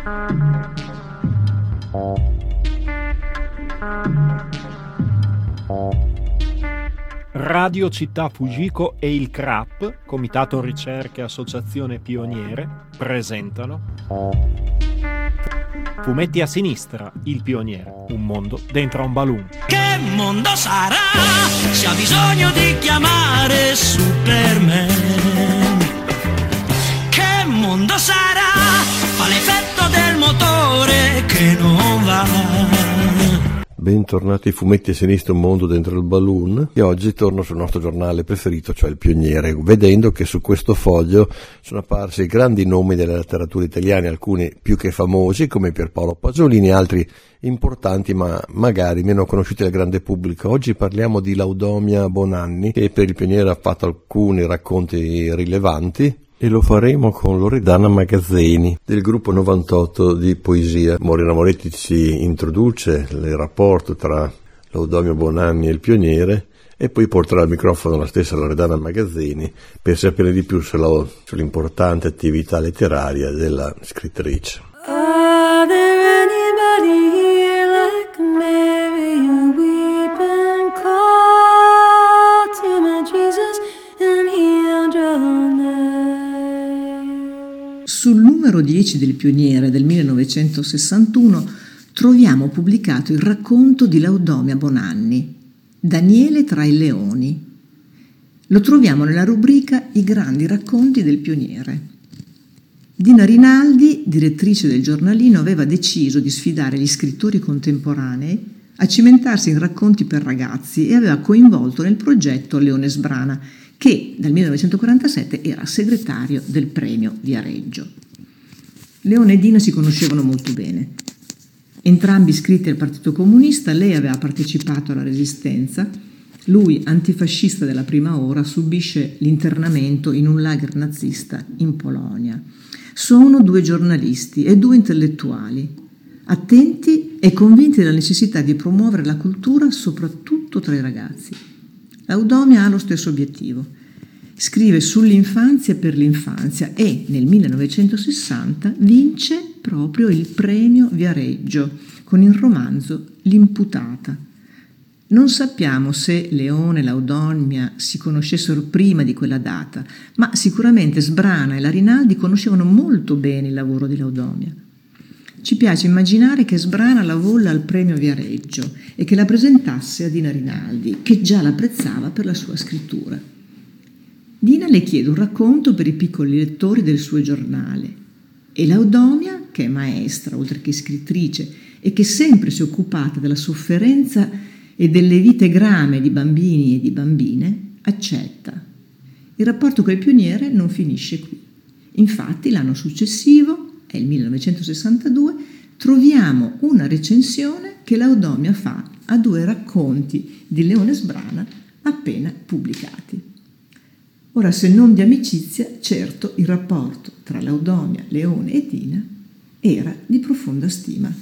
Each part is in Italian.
Radio Città Fujiko e il CRAP, Comitato Ricerche Associazione Pioniere, presentano Fumetti a sinistra, il pioniere, un mondo dentro un balloon. Che mondo sarà se ha bisogno di chiamare Superman? Che mondo sarà? Fa l'effetto del motore che non va. Bentornati ai Fumetti a sinistra, un mondo dentro il balloon, e oggi torno sul nostro giornale preferito, cioè il Pioniere, vedendo che su questo foglio sono apparsi grandi nomi della letteratura italiana, alcuni più che famosi come Pierpaolo Pasolini, altri importanti ma magari meno conosciuti dal grande pubblico. Oggi parliamo di Laudomia Bonanni, che per il Pioniere ha fatto alcuni racconti rilevanti, e lo faremo con Loredana Magazzeni del gruppo 98 di poesia. Morena Moretti ci introduce il rapporto tra Laudomia Bonanni e il Pioniere e poi porterà al microfono la stessa Loredana Magazzeni per sapere di più sull'importante attività letteraria della scrittrice. Sul numero 10 del Pioniere del 1961 troviamo pubblicato il racconto di Laudomia Bonanni, Daniele tra i leoni. Lo troviamo nella rubrica I grandi racconti del Pioniere. Dina Rinaldi, direttrice del giornalino, aveva deciso di sfidare gli scrittori contemporanei a cimentarsi in racconti per ragazzi e aveva coinvolto nel progetto Leone Sbrana, che dal 1947 era segretario del premio Viareggio. Leone e Dina si conoscevano molto bene. Entrambi iscritti al Partito Comunista, lei aveva partecipato alla Resistenza, lui, antifascista della prima ora, subisce l'internamento in un lager nazista in Polonia. Sono due giornalisti e due intellettuali, attenti e convinti della necessità di promuovere la cultura soprattutto tra i ragazzi. Laudomia ha lo stesso obiettivo. Scrive sull'infanzia per l'infanzia e nel 1960 vince proprio il premio Viareggio con il romanzo L'imputata. Non sappiamo se Leone e Laudomia si conoscessero prima di quella data, ma sicuramente Sbrana e la Rinaldi conoscevano molto bene il lavoro di Laudomia. Ci piace immaginare che Sbrana la volle al premio Viareggio e che la presentasse a Dina Rinaldi, che già l'apprezzava per la sua scrittura. Dina le chiede un racconto per i piccoli lettori del suo giornale e Laudomia, che è maestra oltre che scrittrice e che sempre si è occupata della sofferenza e delle vite grame di bambini e di bambine, accetta. Il rapporto col Pioniere non finisce qui. Infatti l'anno successivo, è il 1962, troviamo una recensione che Laudomia fa a due racconti di Leone Sbrana appena pubblicati. Ora, se non di amicizia, certo il rapporto tra Laudomia, Leone e Dina era di profonda stima.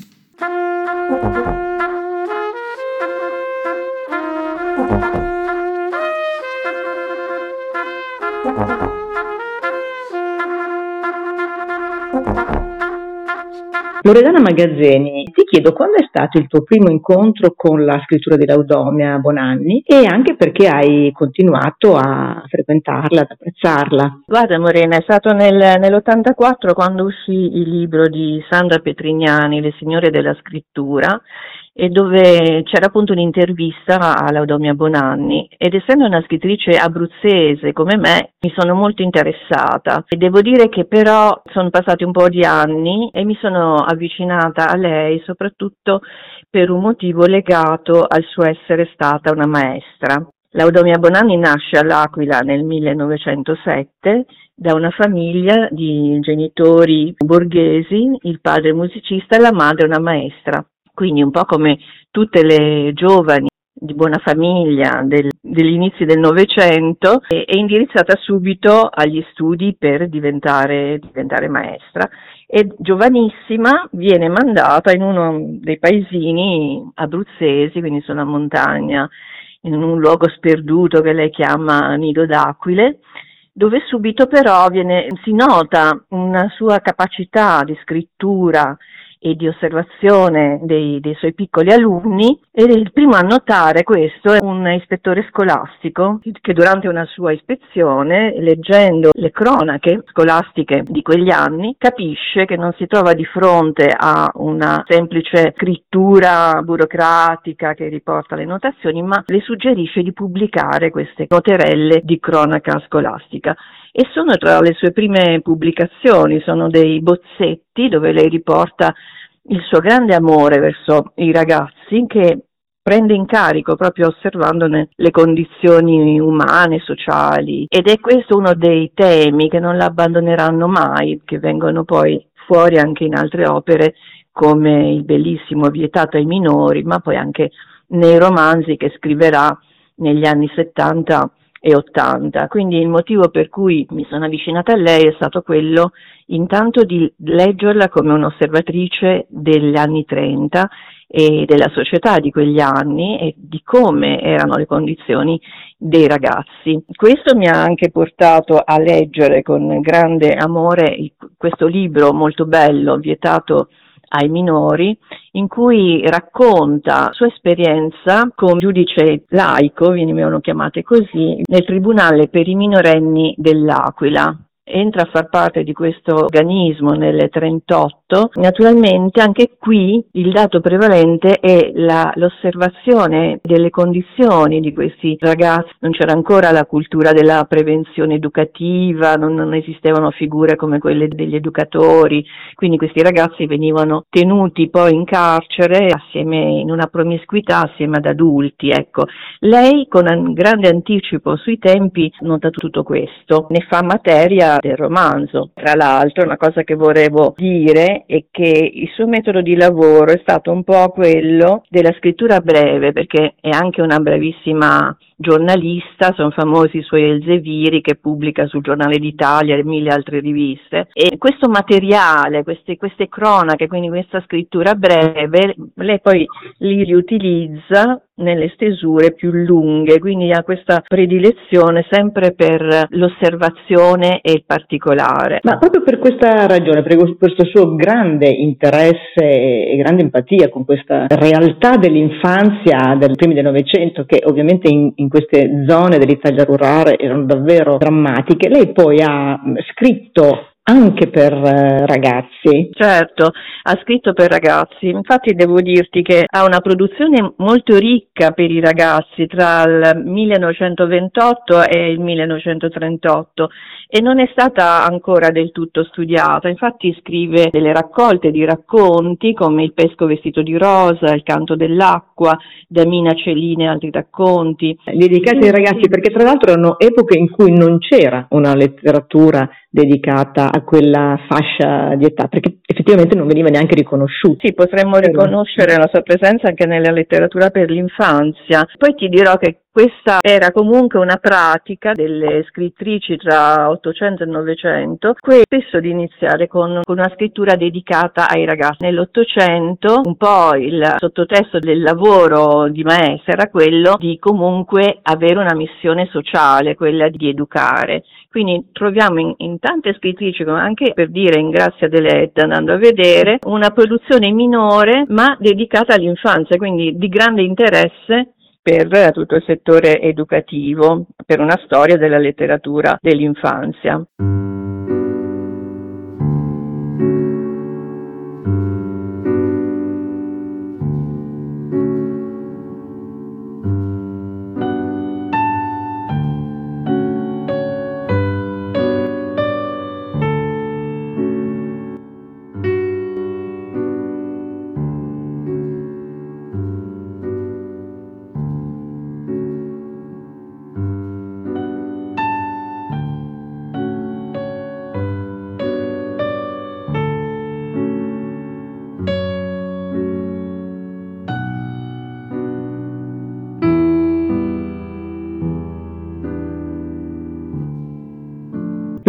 Loredana Magazzeni, ti chiedo quando è stato il tuo primo incontro con la scrittura di Laudomia Bonanni e anche perché hai continuato a frequentarla, ad apprezzarla. Guarda Morena, è stato nell'84 quando uscì il libro di Sandra Petrignani, Le signore della scrittura, e dove c'era appunto un'intervista a Laudomia Bonanni, ed essendo una scrittrice abruzzese come me mi sono molto interessata e devo dire che però sono passati un po' di anni e mi sono avvicinata a lei soprattutto per un motivo legato al suo essere stata una maestra. Laudomia Bonanni nasce all'Aquila nel 1907 da una famiglia di genitori borghesi, il padre musicista e la madre una maestra. Quindi un po' come tutte le giovani di buona famiglia degli inizi del Novecento, è indirizzata subito agli studi per diventare maestra e giovanissima viene mandata in uno dei paesini abruzzesi, quindi sulla montagna, in un luogo sperduto che lei chiama Nido d'Aquile, dove subito però si nota una sua capacità di scrittura e di osservazione dei suoi piccoli alunni, e il primo a notare questo è un ispettore scolastico che durante una sua ispezione, leggendo le cronache scolastiche di quegli anni, capisce che non si trova di fronte a una semplice scrittura burocratica che riporta le notazioni, ma le suggerisce di pubblicare queste noterelle di cronaca scolastica. E sono tra le sue prime pubblicazioni, sono dei bozzetti dove lei riporta il suo grande amore verso i ragazzi, che prende in carico proprio osservandone le condizioni umane, sociali, ed è questo uno dei temi che non la abbandoneranno mai, che vengono poi fuori anche in altre opere come il bellissimo Vietato ai minori, ma poi anche nei romanzi che scriverà negli anni 70 e 80. Quindi il motivo per cui mi sono avvicinata a lei è stato quello intanto di leggerla come un'osservatrice degli anni 30 e della società di quegli anni e di come erano le condizioni dei ragazzi. Questo mi ha anche portato a leggere con grande amore questo libro molto bello, Vietato ai minori, in cui racconta la sua esperienza come giudice laico, venivano chiamate così, nel Tribunale per i minorenni dell'Aquila. Entra a far parte di questo organismo nel 1938. Naturalmente anche qui il dato prevalente è l'osservazione delle condizioni di questi ragazzi. Non c'era ancora la cultura della prevenzione educativa, non esistevano figure come quelle degli educatori, quindi questi ragazzi venivano tenuti poi in carcere in una promiscuità assieme ad adulti. Ecco, lei con un grande anticipo sui tempi nota tutto questo, ne fa materia del romanzo. Tra l'altro, una cosa che volevo dire è che il suo metodo di lavoro è stato un po' quello della scrittura breve, perché è anche una bravissima giornalista, sono famosi i suoi Elzeviri che pubblica sul Giornale d'Italia e 1000 altre riviste, e questo materiale, queste cronache, quindi questa scrittura breve, lei poi li riutilizza nelle stesure più lunghe, quindi ha questa predilezione sempre per l'osservazione e il particolare. Ma proprio per questa ragione, per questo suo grande interesse e grande empatia con questa realtà dell'infanzia dei primi del Novecento, che ovviamente in queste zone dell'Italia rurale erano davvero drammatiche, lei poi ha scritto anche per ragazzi. Certo, ha scritto per ragazzi, infatti devo dirti che ha una produzione molto ricca per i ragazzi tra il 1928 e il 1938 e non è stata ancora del tutto studiata. Infatti scrive delle raccolte di racconti come Il pesco vestito di rosa, Il canto dell'acqua, Damina Celina e altri racconti. Dedicati ai ragazzi, perché tra l'altro erano epoche in cui non c'era una letteratura dedicata a quella fascia di età, perché effettivamente non veniva neanche riconosciuta. Sì, potremmo riconoscere la sua presenza anche nella letteratura per l'infanzia. Poi ti dirò che questa era comunque una pratica delle scrittrici tra 800 e 900, spesso di iniziare con una scrittura dedicata ai ragazzi. Nell'Ottocento un po' il sottotesto del lavoro di maestra era quello di comunque avere una missione sociale, quella di educare. Quindi troviamo in tante scrittrici, come anche per dire in Grazia Deledda, andando a vedere, una produzione minore ma dedicata all'infanzia, quindi di grande interesse per tutto il settore educativo, per una storia della letteratura dell'infanzia.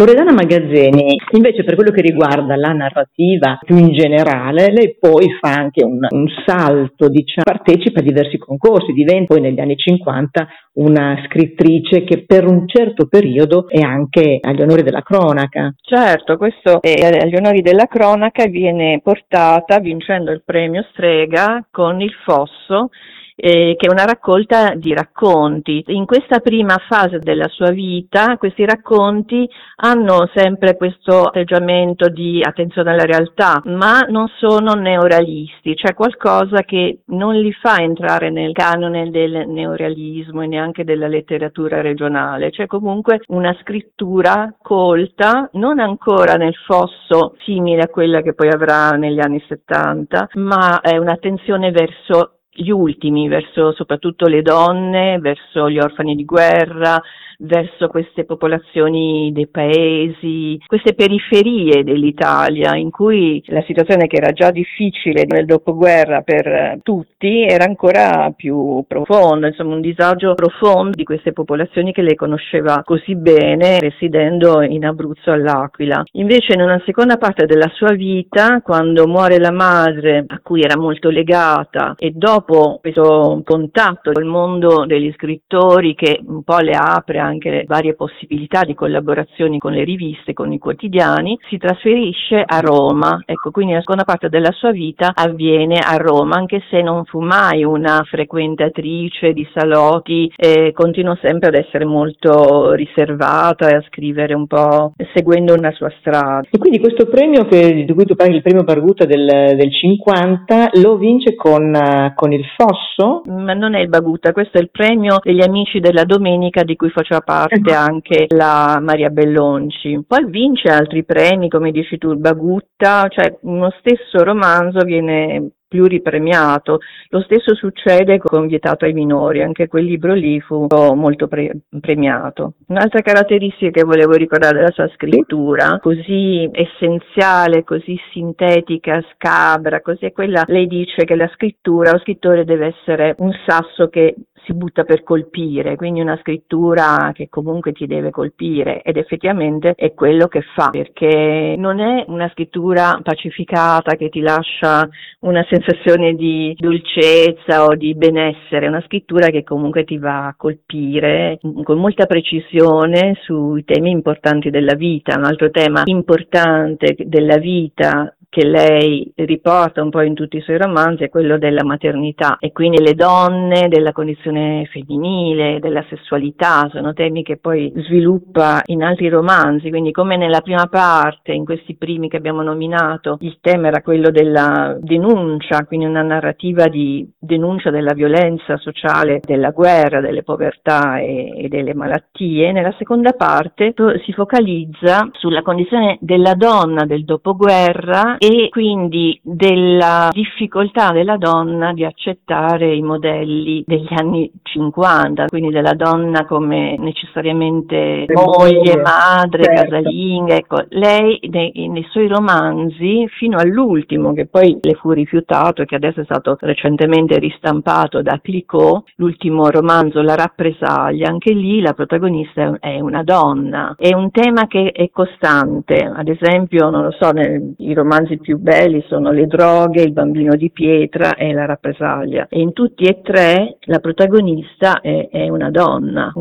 Loredana Magazzeni, invece, per quello che riguarda la narrativa più in generale, lei poi fa anche un salto, diciamo, partecipa a diversi concorsi, diventa poi negli anni 50 una scrittrice che per un certo periodo è anche agli onori della cronaca. Certo, questo agli onori della cronaca viene portata vincendo il premio Strega con Il Fosso, che è una raccolta di racconti. In questa prima fase della sua vita, questi racconti hanno sempre questo atteggiamento di attenzione alla realtà, ma non sono neorealisti, cioè qualcosa che non li fa entrare nel canone del neorealismo e neanche della letteratura regionale, cioè comunque una scrittura colta, non ancora nel Fosso simile a quella che poi avrà negli anni 70, ma è un'attenzione verso gli ultimi, verso soprattutto le donne, verso gli orfani di guerra, verso queste popolazioni dei paesi, queste periferie dell'Italia in cui la situazione, che era già difficile nel dopoguerra per tutti, era ancora più profonda, insomma un disagio profondo di queste popolazioni che lei conosceva così bene residendo in Abruzzo, all'Aquila. Invece in una seconda parte della sua vita, quando muore la madre a cui era molto legata, e dopo questo contatto col mondo degli scrittori che un po' le apre anche varie possibilità di collaborazioni con le riviste, con i quotidiani, si trasferisce a Roma. Ecco, quindi la seconda parte della sua vita avviene a Roma, anche se non fu mai una frequentatrice di salotti, continuò sempre ad essere molto riservata e a scrivere un po' seguendo una sua strada. E quindi questo premio di cui tu parli, il premio Bargutta del 50, lo vince con Il Fosso? Ma non è il Bargutta, questo è il premio degli Amici della Domenica, di cui faceva parte anche la Maria Bellonci. Poi vince altri premi, come dici tu, il Bargutta, cioè uno stesso romanzo viene pluripremiato. Lo stesso succede con Vietato ai minori, anche quel libro lì fu molto premiato. Un'altra caratteristica che volevo ricordare della sua scrittura, così essenziale, così sintetica, scabra, così è quella, lei dice che lo scrittore deve essere un sasso che si butta per colpire, quindi una scrittura che comunque ti deve colpire, ed effettivamente è quello che fa, perché non è una scrittura pacificata che ti lascia una sensazione di dolcezza o di benessere, è una scrittura che comunque ti va a colpire con molta precisione sui temi importanti della vita. Un altro tema importante della vita che lei riporta un po' in tutti i suoi romanzi è quello della maternità, e quindi le donne, della condizione femminile, della sessualità, sono temi che poi sviluppa in altri romanzi. Quindi, come nella prima parte, in questi primi che abbiamo nominato, il tema era quello della denuncia, quindi una narrativa di denuncia della violenza sociale, della guerra, delle povertà e delle malattie. Nella seconda parte si focalizza sulla condizione della donna del dopoguerra e quindi della difficoltà della donna di accettare i modelli degli anni 50, quindi della donna come necessariamente moglie, madre, certo, casalinga. Ecco, lei nei suoi romanzi, fino all'ultimo, che poi le fu rifiutato e che adesso è stato recentemente ristampato da Clicquot, l'ultimo romanzo, La rappresaglia, anche lì la protagonista è una donna. È un tema che è costante, ad esempio, non lo so, i romanzi più belli sono Le droghe, Il bambino di pietra e La rappresaglia, e in tutti e tre la protagonista è una donna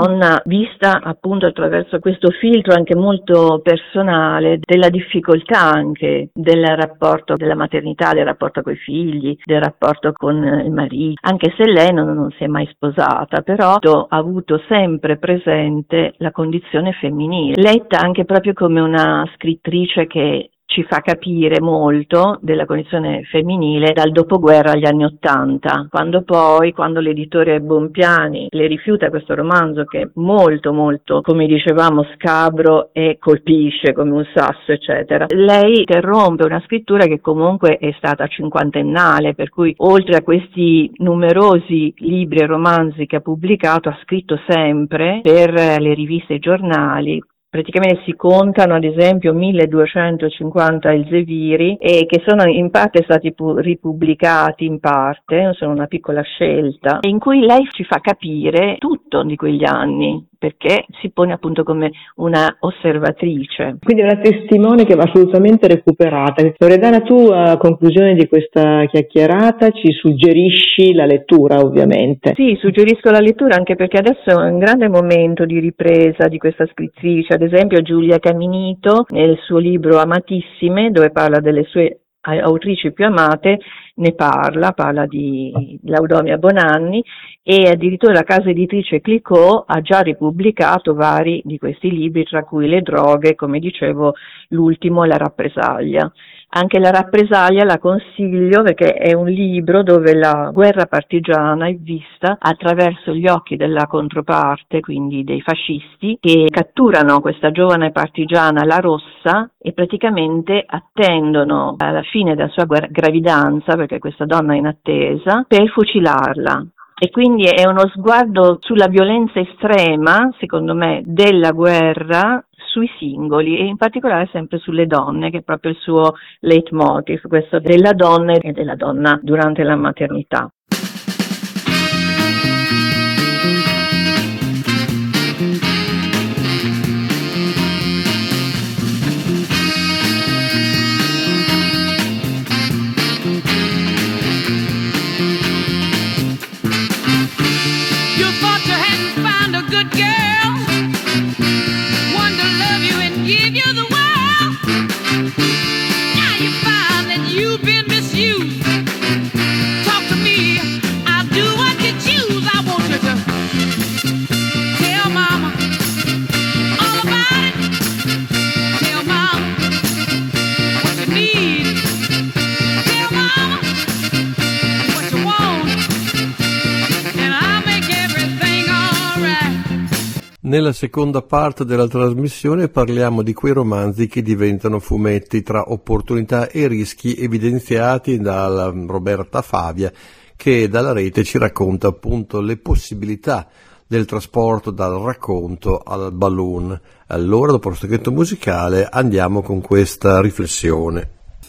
vista appunto attraverso questo filtro anche molto personale della difficoltà anche del rapporto della maternità, del rapporto coi figli, del rapporto con il marito, anche se lei non si è mai sposata, però ha avuto sempre presente la condizione femminile, letta anche proprio come una scrittrice che ci fa capire molto della condizione femminile dal dopoguerra agli anni '80, quando l'editore Bompiani le rifiuta questo romanzo che è molto molto, come dicevamo, scabro e colpisce come un sasso, eccetera. Lei interrompe una scrittura che comunque è stata cinquantennale, per cui oltre a questi numerosi libri e romanzi che ha pubblicato, ha scritto sempre per le riviste e i giornali. Praticamente si contano ad esempio 1250 Elzeviri, e che sono in parte stati ripubblicati, in parte, sono una piccola scelta, in cui lei ci fa capire tutto di quegli anni, perché si pone appunto come una osservatrice. Quindi è una testimone che va assolutamente recuperata. Loredana, tu a conclusione di questa chiacchierata ci suggerisci la lettura, ovviamente. Sì, suggerisco la lettura anche perché adesso è un grande momento di ripresa di questa scrittrice, ad esempio Giulia Caminito nel suo libro Amatissime, dove parla delle sue autrici più amate, ne parla di Laodomia Bonanni, e addirittura la casa editrice Clicquot ha già ripubblicato vari di questi libri, tra cui Le droghe, come dicevo, l'ultimo, La rappresaglia. Anche La rappresaglia la consiglio perché è un libro dove la guerra partigiana è vista attraverso gli occhi della controparte, quindi dei fascisti, che catturano questa giovane partigiana, La Rossa, e praticamente attendono alla fine della sua gravidanza, perché questa donna è in attesa, per fucilarla. E quindi è uno sguardo sulla violenza estrema, secondo me, della guerra sui singoli e in particolare sempre sulle donne, che è proprio il suo leitmotiv, questo della donna e della donna durante la maternità. Nella seconda parte della trasmissione parliamo di quei romanzi che diventano fumetti, tra opportunità e rischi evidenziati da Roberta Favia, che dalla rete ci racconta appunto le possibilità del trasporto dal racconto al balloon. Allora, dopo lo stacchetto musicale, andiamo con questa riflessione.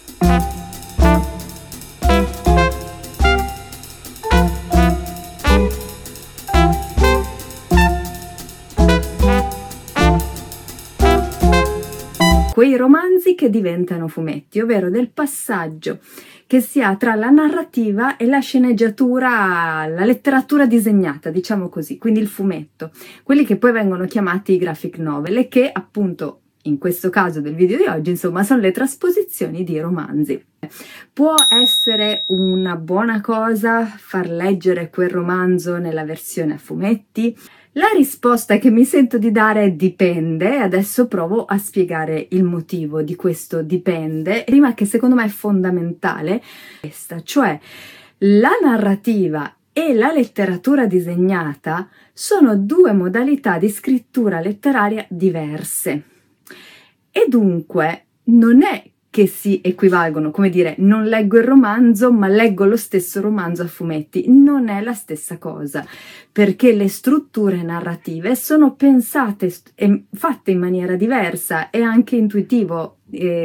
Quei romanzi che diventano fumetti, ovvero del passaggio che si ha tra la narrativa e la sceneggiatura, la letteratura disegnata, diciamo così, quindi il fumetto, quelli che poi vengono chiamati graphic novel e che appunto in questo caso del video di oggi, insomma, sono le trasposizioni di romanzi. Può essere una buona cosa far leggere quel romanzo nella versione a fumetti? La risposta che mi sento di dare è dipende, adesso provo a spiegare il motivo di questo dipende, prima che secondo me è fondamentale, cioè la narrativa e la letteratura disegnata sono due modalità di scrittura letteraria diverse e dunque non è che si equivalgono, come dire, non leggo il romanzo ma leggo lo stesso romanzo a fumetti, non è la stessa cosa, perché le strutture narrative sono pensate e fatte in maniera diversa, è anche intuitivo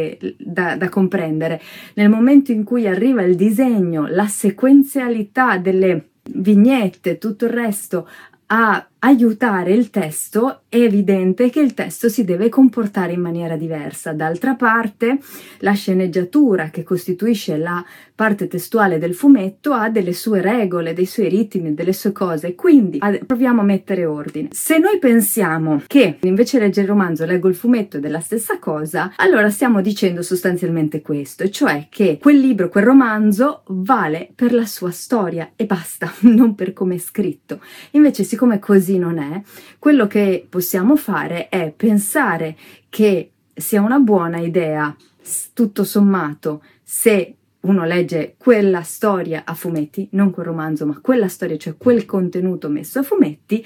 da comprendere. Nel momento in cui arriva il disegno, la sequenzialità delle vignette, tutto il resto, a aiutare il testo, è evidente che il testo si deve comportare in maniera diversa. D'altra parte, la sceneggiatura, che costituisce la parte testuale del fumetto, ha delle sue regole, dei suoi ritmi, delle sue cose, quindi proviamo a mettere ordine. Se noi pensiamo che invece di leggere il romanzo leggo il fumetto ed è la stessa cosa, allora stiamo dicendo sostanzialmente questo, cioè che quel libro, quel romanzo vale per la sua storia e basta, non per come è scritto. Invece, siccome così non è, quello che possiamo fare è pensare che sia una buona idea, tutto sommato, se uno legge quella storia a fumetti, non quel romanzo, ma quella storia, cioè quel contenuto messo a fumetti,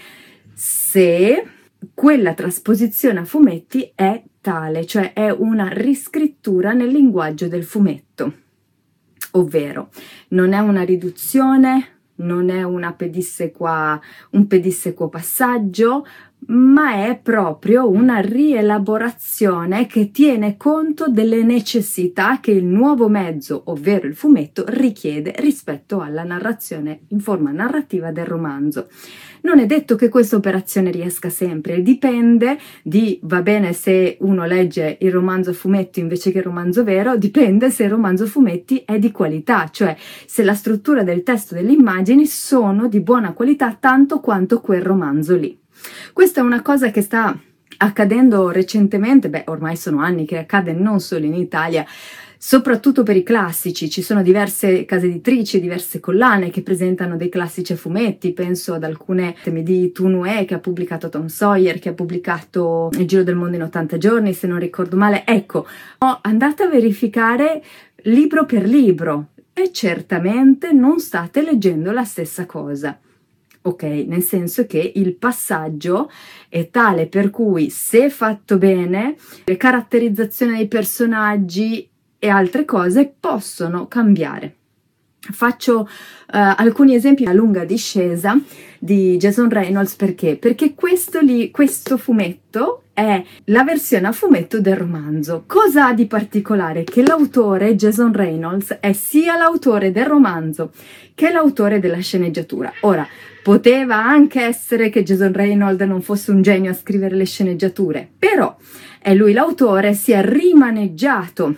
se quella trasposizione a fumetti è tale, cioè è una riscrittura nel linguaggio del fumetto, ovvero non è una riduzione, non è un pedissequo passaggio, ma è proprio una rielaborazione che tiene conto delle necessità che il nuovo mezzo, ovvero il fumetto, richiede rispetto alla narrazione in forma narrativa del romanzo. Non è detto che questa operazione riesca sempre, va bene se uno legge il romanzo a fumetti invece che il romanzo vero, dipende se il romanzo a fumetti è di qualità, cioè se la struttura del testo e delle immagini sono di buona qualità tanto quanto quel romanzo lì. Questa è una cosa che sta accadendo recentemente, ormai sono anni che accade non solo in Italia, soprattutto per i classici. Ci sono diverse case editrici, diverse collane che presentano dei classici a fumetti, penso ad alcune di Toonue che ha pubblicato Tom Sawyer, che ha pubblicato Il Giro del Mondo in 80 giorni, se non ricordo male. Ecco, andate a verificare libro per libro e certamente non state leggendo la stessa cosa. Ok, nel senso che il passaggio è tale per cui, se fatto bene, le caratterizzazioni dei personaggi e altre cose possono cambiare. Faccio alcuni esempi a lunga discesa di Jason Reynolds. Perché questo fumetto è la versione a fumetto del romanzo. Cosa ha di particolare? Che l'autore, Jason Reynolds, è sia l'autore del romanzo che l'autore della sceneggiatura. Ora, poteva anche essere che Jason Reynolds non fosse un genio a scrivere le sceneggiature, però è lui l'autore, si è rimaneggiato,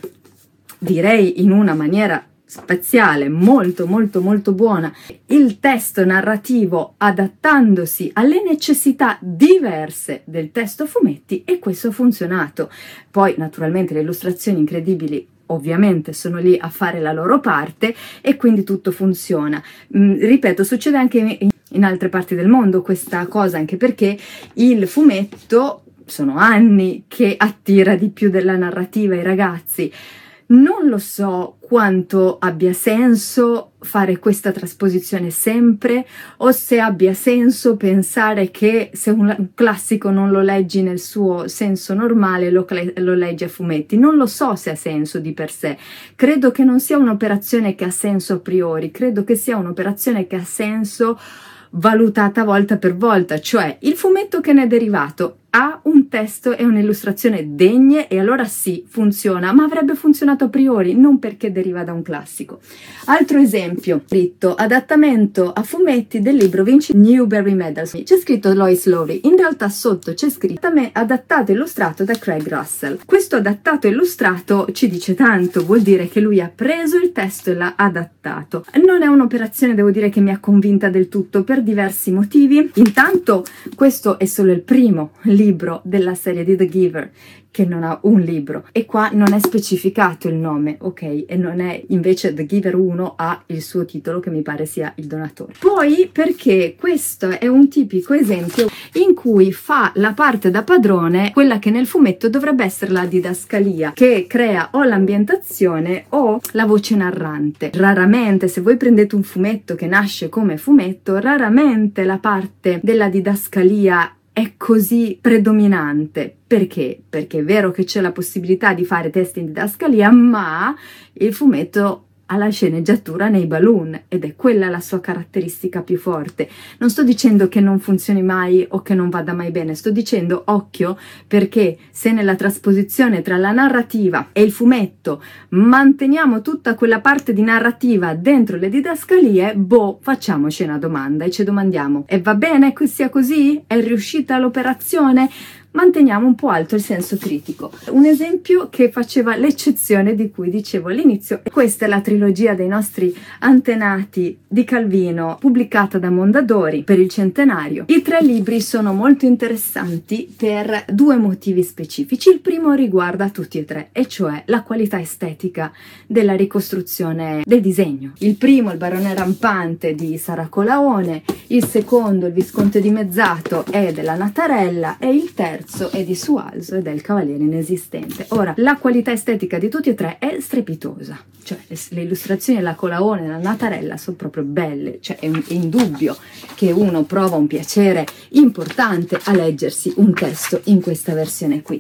direi in una maniera spaziale, molto molto molto buona, il testo narrativo adattandosi alle necessità diverse del testo fumetti, e questo ha funzionato. Poi naturalmente le illustrazioni incredibili ovviamente sono lì a fare la loro parte e quindi tutto funziona. Ripeto, succede anche in altre parti del mondo questa cosa, anche perché il fumetto sono anni che attira di più della narrativa i ragazzi. Non lo so quanto abbia senso fare questa trasposizione sempre, o se abbia senso pensare che se un classico non lo leggi nel suo senso normale lo leggi a fumetti. Non lo so se ha senso di per sé. Credo che non sia un'operazione che ha senso a priori, credo che sia un'operazione che ha senso valutata volta per volta, cioè il fumetto che ne è derivato ha un testo e un'illustrazione degne e allora sì, funziona, ma avrebbe funzionato a priori, non perché deriva da un classico. Altro esempio, scritto adattamento a fumetti del libro Vinci Newbery Medal. C'è scritto Lois Lowry, in realtà sotto c'è scritto adattato e illustrato da Craig Russell. Questo adattato e illustrato ci dice tanto, vuol dire che lui ha preso il testo e l'ha adattato. Non è un'operazione, devo dire, che mi ha convinta del tutto per diversi motivi. Intanto questo è solo il primo libro della serie di The Giver, che non ha un libro, e qua non è specificato il nome, ok? E non è, invece The Giver 1 ha il suo titolo, che mi pare sia Il donatore. Poi perché questo è un tipico esempio in cui fa la parte da padrone quella che nel fumetto dovrebbe essere la didascalia, che crea o l'ambientazione o la voce narrante. Raramente, se voi prendete un fumetto che nasce come fumetto, raramente la parte della didascalia è così predominante. Perché? Perché è vero che c'è la possibilità di fare testi in didascalia, ma il fumetto ha la sceneggiatura nei balloon ed è quella la sua caratteristica più forte. Non sto dicendo che non funzioni mai o che non vada mai bene, sto dicendo occhio, perché se nella trasposizione tra la narrativa e il fumetto manteniamo tutta quella parte di narrativa dentro le didascalie, facciamoci una domanda e ci domandiamo: e va bene che sia così? È riuscita l'operazione? Manteniamo un po' alto il senso critico. Un esempio che faceva l'eccezione di cui dicevo all'inizio, questa è la trilogia dei nostri antenati di Calvino, pubblicata da Mondadori per il centenario. I 3 libri sono molto interessanti per 2 motivi specifici. Il primo riguarda tutti e 3, e cioè la qualità estetica della ricostruzione del disegno. Il primo, Il barone rampante di Sara Colaone, il secondo, Il visconte dimezzato, è della Natarella, e il terzo è di Sualzo ed è Il cavaliere inesistente. Ora, la qualità estetica di tutti e 3 è strepitosa, cioè le illustrazioni della Colaone e della Natarella sono proprio belle, cioè è indubbio che uno prova un piacere importante a leggersi un testo in questa versione qui.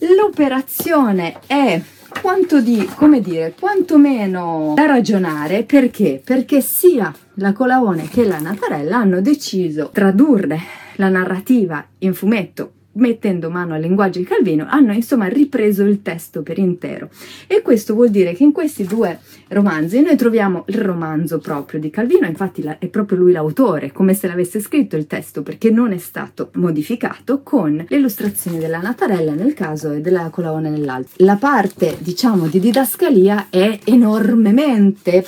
L'operazione è quantomeno da ragionare. Perché? Perché sia la Colaone che la Natarella hanno deciso di tradurre la narrativa in fumetto, mettendo mano al linguaggio di Calvino, hanno insomma ripreso il testo per intero. E questo vuol dire che in questi due romanzi noi troviamo il romanzo proprio di Calvino, infatti è proprio lui l'autore, come se l'avesse scritto il testo, perché non è stato modificato, con le illustrazioni della Natarella nel caso e della Colaone nell'altro. La parte, diciamo, di didascalia è enormemente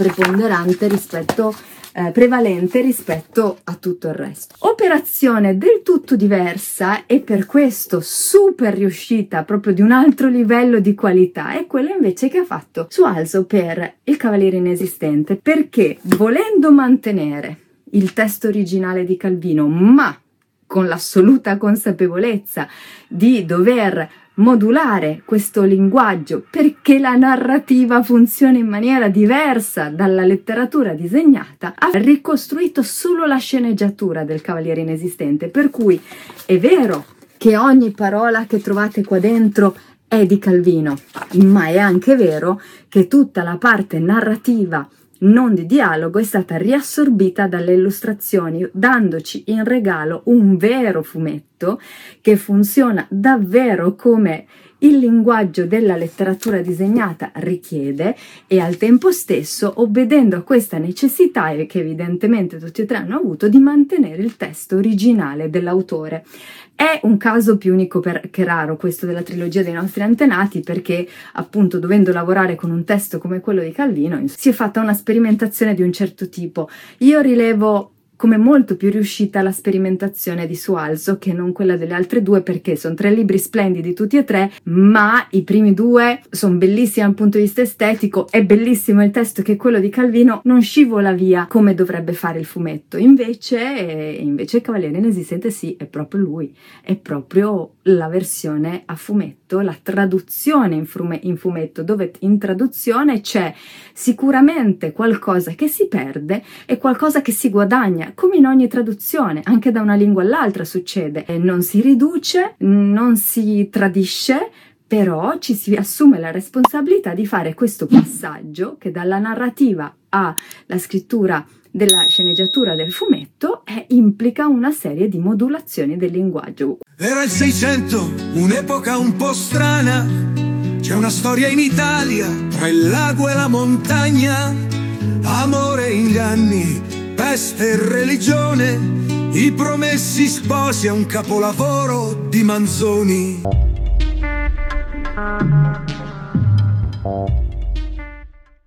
prevalente rispetto a tutto il resto. Operazione del tutto diversa e per questo super riuscita, proprio di un altro livello di qualità, è quella invece che ha fatto Sualzo per Il Cavaliere Inesistente, perché volendo mantenere il testo originale di Calvino, ma con l'assoluta consapevolezza di dover modulare questo linguaggio perché la narrativa funziona in maniera diversa dalla letteratura disegnata, ha ricostruito solo la sceneggiatura del Cavaliere Inesistente, per cui è vero che ogni parola che trovate qua dentro è di Calvino, ma è anche vero che tutta la parte narrativa non di dialogo è stata riassorbita dalle illustrazioni, dandoci in regalo un vero fumetto che funziona davvero come il linguaggio della letteratura disegnata richiede e al tempo stesso obbedendo a questa necessità, che evidentemente tutti e tre hanno avuto, di mantenere il testo originale dell'autore. È un caso più unico che raro questo della trilogia dei nostri antenati, perché appunto dovendo lavorare con un testo come quello di Calvino si è fatta una sperimentazione di un certo tipo. Io rilevo come molto più riuscita la sperimentazione di Sualzo che non quella delle altre due, perché sono 3 libri splendidi tutti e 3, ma i primi 2 sono bellissimi dal punto di vista estetico, è bellissimo il testo che quello di Calvino non scivola via come dovrebbe fare il fumetto. Invece il Cavaliere Inesistente sì, è proprio lui, è proprio la versione a fumetto, la traduzione in fumetto, dove in traduzione c'è sicuramente qualcosa che si perde e qualcosa che si guadagna, come in ogni traduzione, anche da una lingua all'altra succede. E non si riduce, non si tradisce, però ci si assume la responsabilità di fare questo passaggio che dalla narrativa alla scrittura della sceneggiatura del fumetto implica una serie di modulazioni del linguaggio. Era il 600, un'epoca un po' strana, c'è una storia in Italia tra il lago e la montagna, amore e inganni, peste e religione, I Promessi Sposi è un capolavoro di Manzoni.